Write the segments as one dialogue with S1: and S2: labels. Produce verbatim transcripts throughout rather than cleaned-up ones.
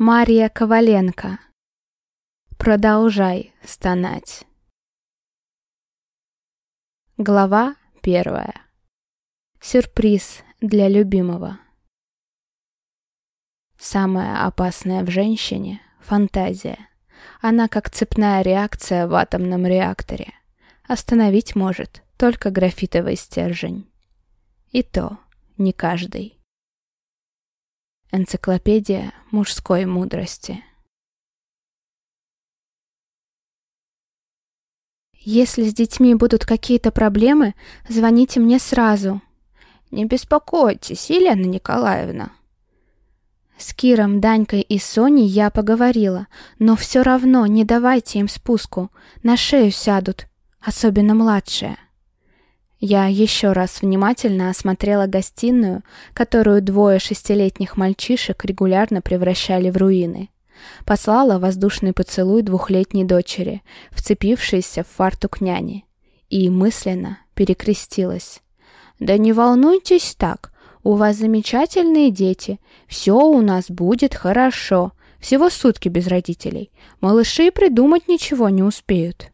S1: Мария Коваленко. Продолжай стонать. Глава первая. Сюрприз для любимого. Самое опасное в женщине — фантазия. Она как цепная реакция в атомном реакторе. Остановить может только графитовый стержень. И то не каждый. Энциклопедия мужской мудрости. Если с детьми будут какие-то проблемы, звоните мне сразу. Не беспокойтесь, Елена Николаевна. С Киром, Данькой и Соней я поговорила, но все равно не давайте им спуску, на шею сядут, особенно младшие. Я еще раз внимательно осмотрела гостиную, которую двое шестилетних мальчишек регулярно превращали в руины. Послала воздушный поцелуй двухлетней дочери, вцепившейся в фартук няни, и мысленно перекрестилась. «Да не волнуйтесь так, у вас замечательные дети, все у нас будет хорошо, всего сутки без родителей, малыши придумать ничего не успеют».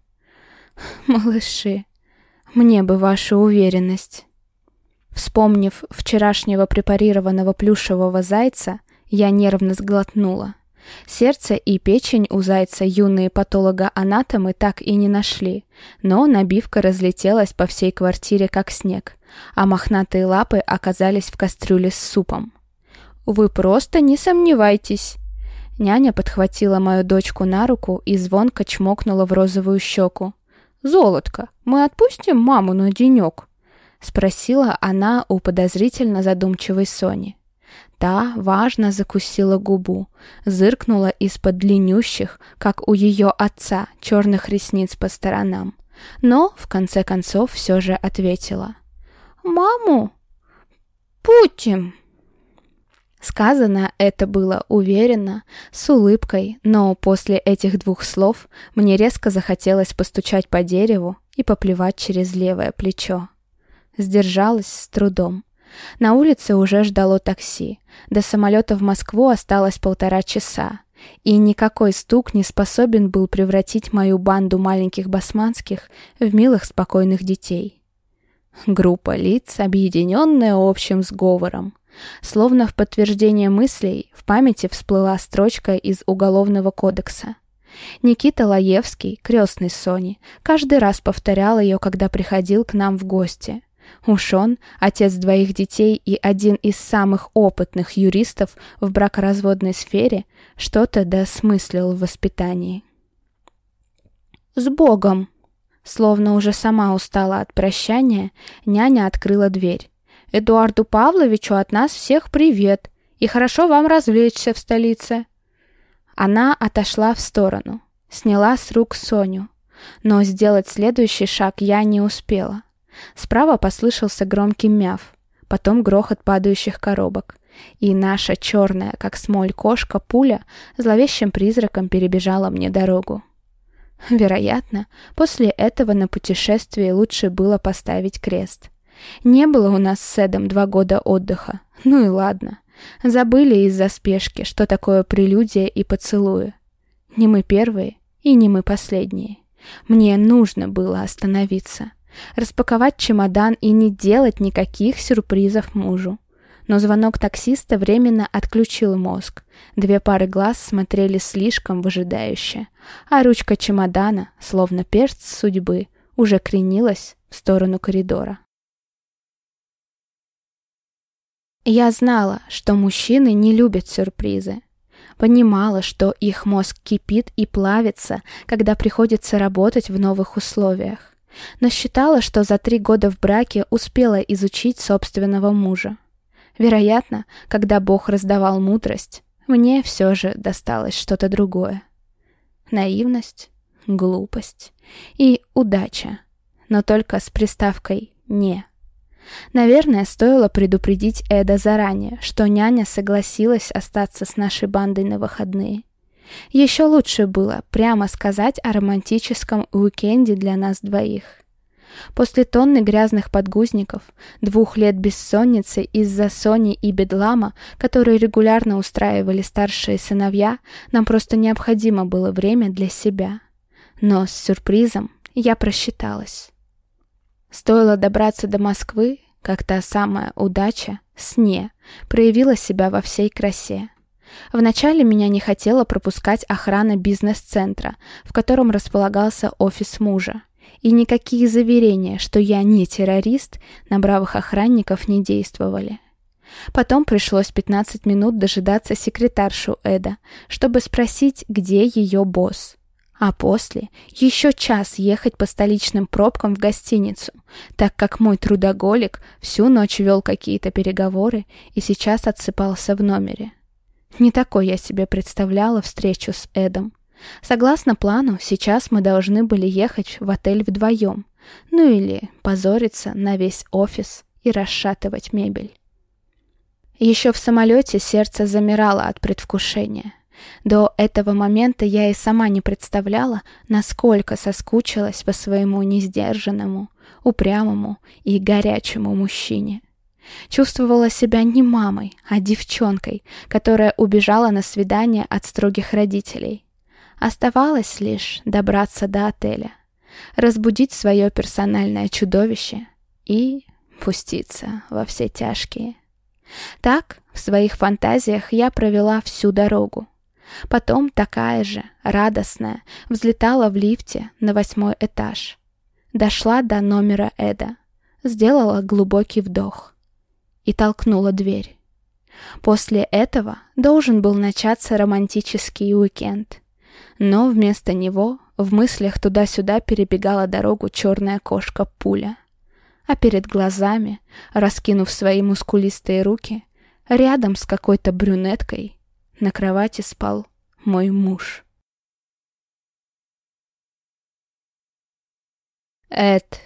S1: Малыши. Мне бы ваша уверенность. Вспомнив вчерашнего препарированного плюшевого зайца, я нервно сглотнула. Сердце и печень у зайца юные патологоанатомы так и не нашли, но набивка разлетелась по всей квартире как снег, а мохнатые лапы оказались в кастрюле с супом. «Вы просто не сомневайтесь!» Няня подхватила мою дочку на руку и звонко чмокнула в розовую щеку. «Золотко, мы отпустим маму на денек?» — спросила она у подозрительно задумчивой Сони. Та важно закусила губу, зыркнула из-под длиннющих, как у ее отца, черных ресниц по сторонам, но в конце концов все же ответила. «Маму? Путем!» Сказано это было уверенно, с улыбкой, но после этих двух слов мне резко захотелось постучать по дереву и поплевать через левое плечо. Сдержалась с трудом. На улице уже ждало такси. До самолета в Москву осталось полтора часа, и никакой стук не способен был превратить мою банду маленьких басманских в милых спокойных детей. Группа лиц, объединенная общим сговором. Словно в подтверждение мыслей в памяти всплыла строчка из Уголовного кодекса. Никита Лаевский, крестный Сони, каждый раз повторял ее, когда приходил к нам в гости. Уж он, отец двоих детей и один из самых опытных юристов в бракоразводной сфере, что-то досмыслил в воспитании. «С Богом!» Словно уже сама устала от прощания, няня открыла дверь. «Эдуарду Павловичу от нас всех привет, и хорошо вам развлечься в столице». Она отошла в сторону, сняла с рук Соню, но сделать следующий шаг я не успела. Справа послышался громкий мяв, потом грохот падающих коробок, и наша черная, как смоль, кошка Пуля зловещим призраком перебежала мне дорогу. Вероятно, после этого на путешествии лучше было поставить крест. Не было у нас с Эдом два года отдыха. Ну и ладно. Забыли из-за спешки, что такое прелюдия и поцелуи. Не мы первые и не мы последние. Мне нужно было остановиться, распаковать чемодан и не делать никаких сюрпризов мужу. Но звонок таксиста временно отключил мозг. Две пары глаз смотрели слишком выжидающе, а ручка чемодана, словно перст судьбы, уже кренилась в сторону коридора. Я знала, что мужчины не любят сюрпризы. Понимала, что их мозг кипит и плавится, когда приходится работать в новых условиях. Но считала, что за три года в браке успела изучить собственного мужа. Вероятно, когда Бог раздавал мудрость, мне все же досталось что-то другое. Наивность, глупость и удача, но только с приставкой «не». Наверное, стоило предупредить Эда заранее, что няня согласилась остаться с нашей бандой на выходные. Еще лучше было прямо сказать о романтическом уикенде для нас двоих. После тонны грязных подгузников, двух лет бессонницы из-за Сони и бедлама, которые регулярно устраивали старшие сыновья, нам просто необходимо было время для себя. Но с сюрпризом я просчиталась. Стоило добраться до Москвы, как та самая удача, сне, проявила себя во всей красе. Вначале меня не хотела пропускать охрана бизнес-центра, в котором располагался офис мужа. И никакие заверения, что я не террорист, на бравых охранников не действовали. Потом пришлось пятнадцать минут дожидаться секретаршу Эда, чтобы спросить, где ее босс. А после еще час ехать по столичным пробкам в гостиницу, так как мой трудоголик всю ночь вел какие-то переговоры и сейчас отсыпался в номере. Не такой я себе представляла встречу с Эдом. Согласно плану, сейчас мы должны были ехать в отель вдвоем, ну или позориться на весь офис и расшатывать мебель. Еще в самолете сердце замирало от предвкушения. До этого момента я и сама не представляла, насколько соскучилась по своему несдержанному, упрямому и горячему мужчине. Чувствовала себя не мамой, а девчонкой, которая убежала на свидание от строгих родителей. Оставалось лишь добраться до отеля, разбудить свое персональное чудовище и пуститься во все тяжкие. Так, в своих фантазиях я провела всю дорогу. Потом такая же, радостная, взлетала в лифте на восьмой этаж. Дошла до номера Эда, сделала глубокий вдох и толкнула дверь. После этого должен был начаться романтический уикенд. Но вместо него в мыслях туда-сюда перебегала дорогу черная кошка-пуля. А перед глазами, раскинув свои мускулистые руки, рядом с какой-то брюнеткой на кровати спал мой муж. Эд.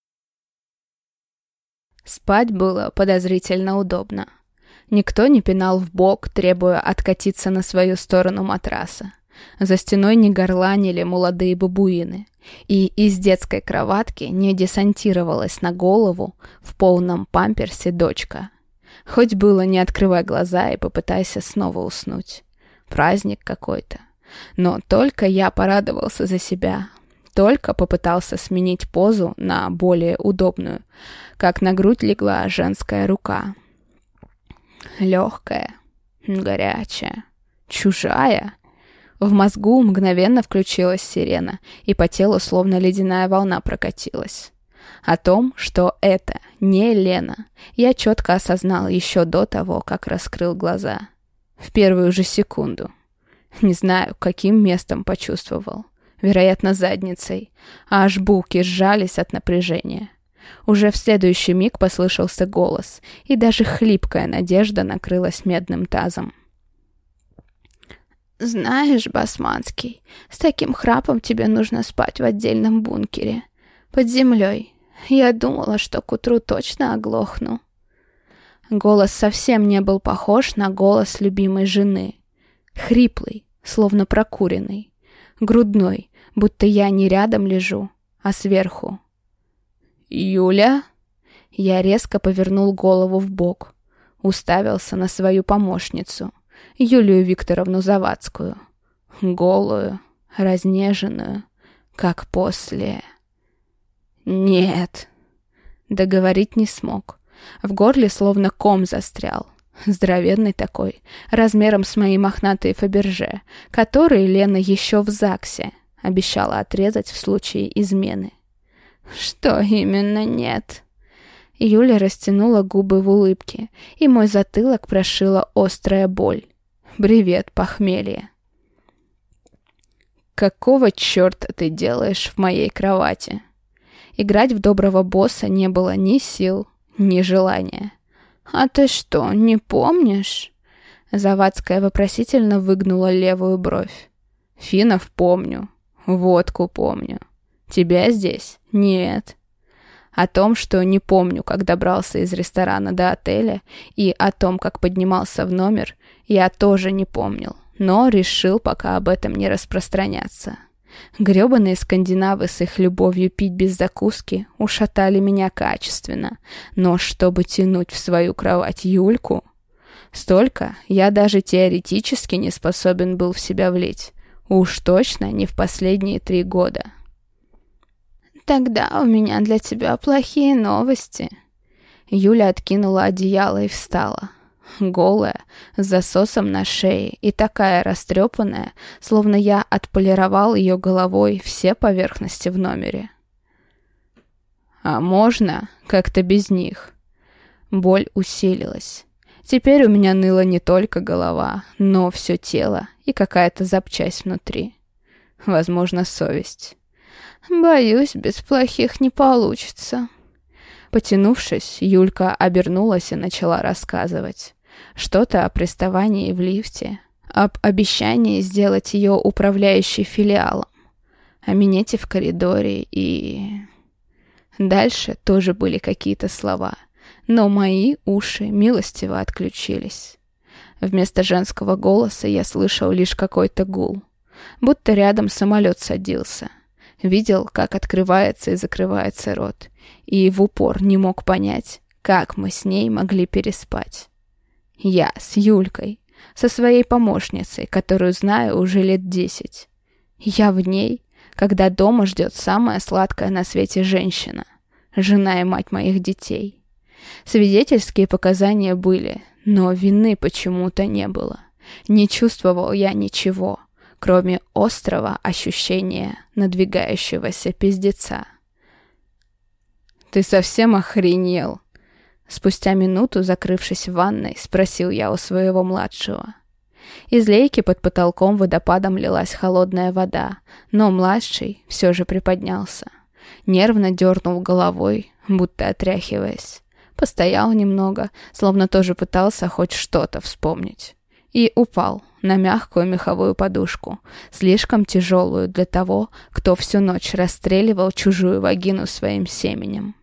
S1: Спать было подозрительно удобно. Никто не пинал в бок, требуя откатиться на свою сторону матраса. За стеной не горланили молодые бабуины, и из детской кроватки не десантировалась на голову в полном памперсе дочка. Хоть было не открывай глаза и попытайся снова уснуть. Праздник какой-то. Но только я порадовался за себя, только попытался сменить позу на более удобную, как на грудь легла женская рука. Легкая, горячая, чужая. В мозгу мгновенно включилась сирена, и по телу словно ледяная волна прокатилась. О том, что это не Лена, я четко осознал еще до того, как раскрыл глаза. В первую же секунду. Не знаю, каким местом почувствовал. Вероятно, задницей. А аж булки сжались от напряжения. Уже в следующий миг послышался голос, и даже хлипкая надежда накрылась медным тазом. «Знаешь, Басманский, с таким храпом тебе нужно спать в отдельном бункере. Под землей. Я думала, что к утру точно оглохну». Голос совсем не был похож на голос любимой жены. Хриплый, словно прокуренный. Грудной, будто я не рядом лежу, а сверху. «Юля?» Я резко повернул голову вбок. Уставился на свою помощницу, Юлию Викторовну Завадскую. Голую, разнеженную, как после... «Нет». Договорить не смог. В горле словно ком застрял. Здоровенный такой, размером с мои мохнатые Фаберже, которые Лена еще в ЗАГСе обещала отрезать в случае измены. «Что именно нет?» Юля растянула губы в улыбке, и мой затылок прошила острая боль. «Привет, похмелье!» «Какого черта ты делаешь в моей кровати?» Играть в доброго босса не было ни сил, ни желания. «А ты что, не помнишь?» Завадская вопросительно выгнула левую бровь. «Финов помню, водку помню. Тебя здесь? Нет». О том, что не помню, как добрался из ресторана до отеля, и о том, как поднимался в номер, я тоже не помнил, но решил пока об этом не распространяться. Грёбаные скандинавы с их любовью пить без закуски ушатали меня качественно, но чтобы тянуть в свою кровать Юльку... Столько я даже теоретически не способен был в себя влить. Уж точно не в последние три года. «Тогда у меня для тебя плохие новости». Юля откинула одеяло и встала. Голая, с засосом на шее и такая растрепанная, словно я отполировал ее головой все поверхности в номере. «А можно как-то без них?» Боль усилилась. Теперь у меня ныла не только голова, но все тело и какая-то запчасть внутри. Возможно, совесть. «Боюсь, без плохих не получится». Потянувшись, Юлька обернулась и начала рассказывать. Что-то о приставании в лифте, об обещании сделать ее управляющей филиалом, о минете в коридоре и... Дальше тоже были какие-то слова, но мои уши милостиво отключились. Вместо женского голоса я слышал лишь какой-то гул, будто рядом самолет садился. Видел, как открывается и закрывается рот, и в упор не мог понять, как мы с ней могли переспать. Я с Юлькой, со своей помощницей, которую знаю уже лет десять. Я в ней, когда дома ждет самая сладкая на свете женщина, жена и мать моих детей. Свидетельские показания были, но вины почему-то не было. Не чувствовал я ничего, кроме острого ощущения надвигающегося пиздеца. «Ты совсем охренел?» Спустя минуту, закрывшись в ванной, спросил я у своего младшего. Из лейки под потолком водопадом лилась холодная вода, но младший все же приподнялся. Нервно дернул головой, будто отряхиваясь. Постоял немного, словно тоже пытался хоть что-то вспомнить. И упал на мягкую меховую подушку, слишком тяжелую для того, кто всю ночь расстреливал чужую вагину своим семенем.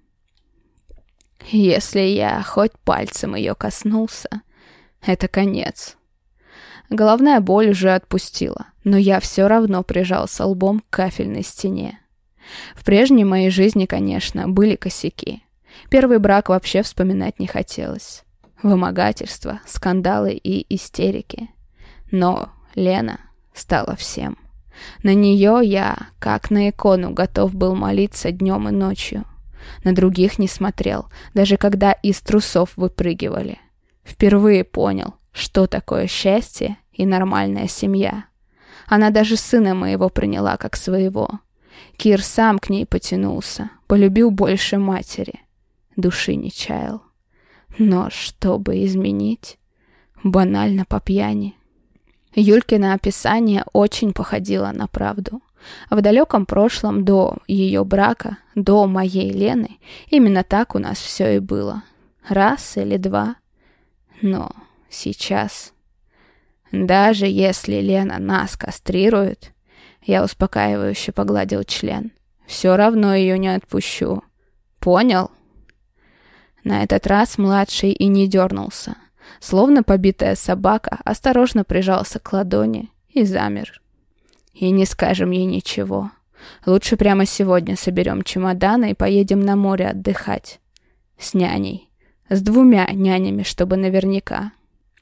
S1: Если я хоть пальцем ее коснулся, это конец. Головная боль уже отпустила, но я все равно прижался лбом к кафельной стене. В прежней моей жизни, конечно, были косяки. Первый брак вообще вспоминать не хотелось. Вымогательства, скандалы и истерики. Но Лена стала всем. На нее я, как на икону, готов был молиться днем и ночью. На других не смотрел, даже когда из трусов выпрыгивали. Впервые понял, что такое счастье и нормальная семья. Она даже сына моего приняла как своего. Кир сам к ней потянулся, полюбил больше матери. Души не чаял. Но чтобы изменить, банально по пьяни. Юлькино описание очень походило на правду. В далеком прошлом, до ее брака, до моей Лены, именно так у нас все и было. Раз или два. Но сейчас... Даже если Лена нас кастрирует, я успокаивающе погладил член, все равно ее не отпущу. Понял? На этот раз младший и не дернулся. Словно побитая собака, осторожно прижался к ладони и замер. И не скажем ей ничего. Лучше прямо сегодня соберем чемоданы и поедем на море отдыхать. С няней. С двумя нянями, чтобы наверняка.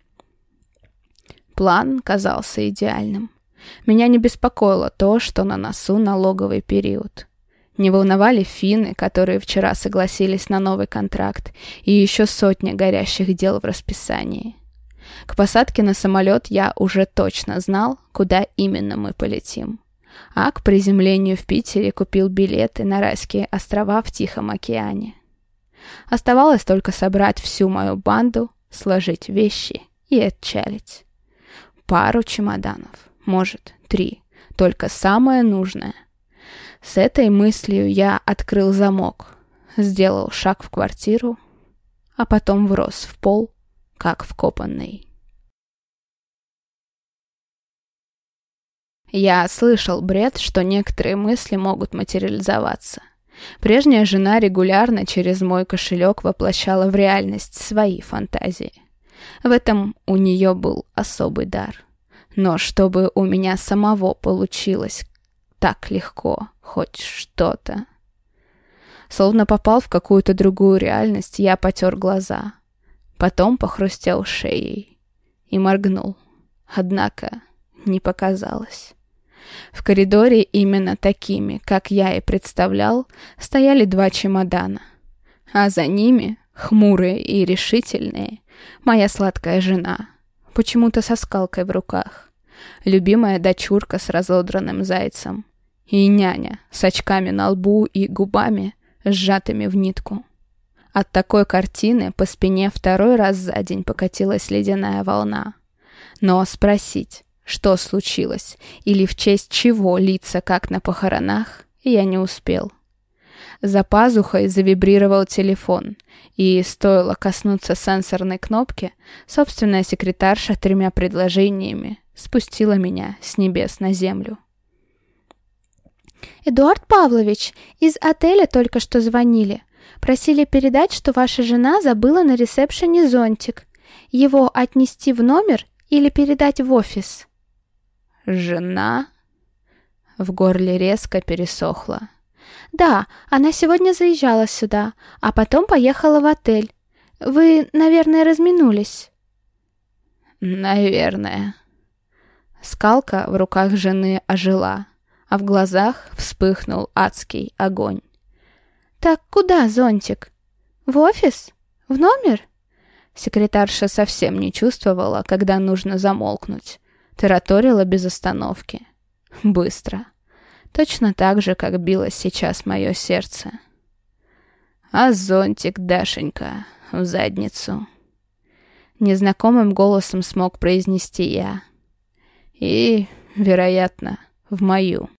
S1: План казался идеальным. Меня не беспокоило то, что на носу налоговый период. Не волновали финны, которые вчера согласились на новый контракт, и еще сотня горящих дел в расписании. К посадке на самолет я уже точно знал, куда именно мы полетим. А к приземлению в Питере купил билеты на райские острова в Тихом океане. Оставалось только собрать всю мою банду, сложить вещи и отчалить. Пару чемоданов, может, три, только самое нужное. С этой мыслью я открыл замок, сделал шаг в квартиру, а потом врос в пол, как вкопанный. Я слышал бред, что некоторые мысли могут материализоваться. Прежняя жена регулярно через мой кошелек воплощала в реальность свои фантазии. В этом у нее был особый дар. Но чтобы у меня самого получилось так легко, хоть что-то. Словно попал в какую-то другую реальность, я потер глаза. Потом похрустел шеей и моргнул. Однако не показалось. В коридоре именно такими, как я и представлял, стояли два чемодана. А за ними, хмурые и решительные, моя сладкая жена, почему-то со скалкой в руках, любимая дочурка с разодранным зайцем и няня с очками на лбу и губами, сжатыми в нитку. От такой картины по спине второй раз за день покатилась ледяная волна. Но спросить, что случилось, или в честь чего лица, как на похоронах, я не успел. За пазухой завибрировал телефон, и, стоило коснуться сенсорной кнопки, собственная секретарша тремя предложениями спустила меня с небес на землю.
S2: «Эдуард Павлович, из отеля только что звонили. Просили передать, что ваша жена забыла на ресепшене зонтик. Его отнести в номер или передать в офис?»
S1: «Жена?» В горле резко пересохло.
S2: «Да, она сегодня заезжала сюда, а потом поехала в отель. Вы, наверное, разминулись?»
S1: «Наверное». Скалка в руках жены ожила, а в глазах вспыхнул адский огонь.
S2: «Так куда зонтик? В офис? В номер?»
S1: Секретарша совсем не чувствовала, когда нужно замолкнуть. Тараторила без остановки. Быстро. Точно так же, как билось сейчас мое сердце. «А зонтик, Дашенька, в задницу!» Незнакомым голосом смог произнести я. «И, вероятно, в мою».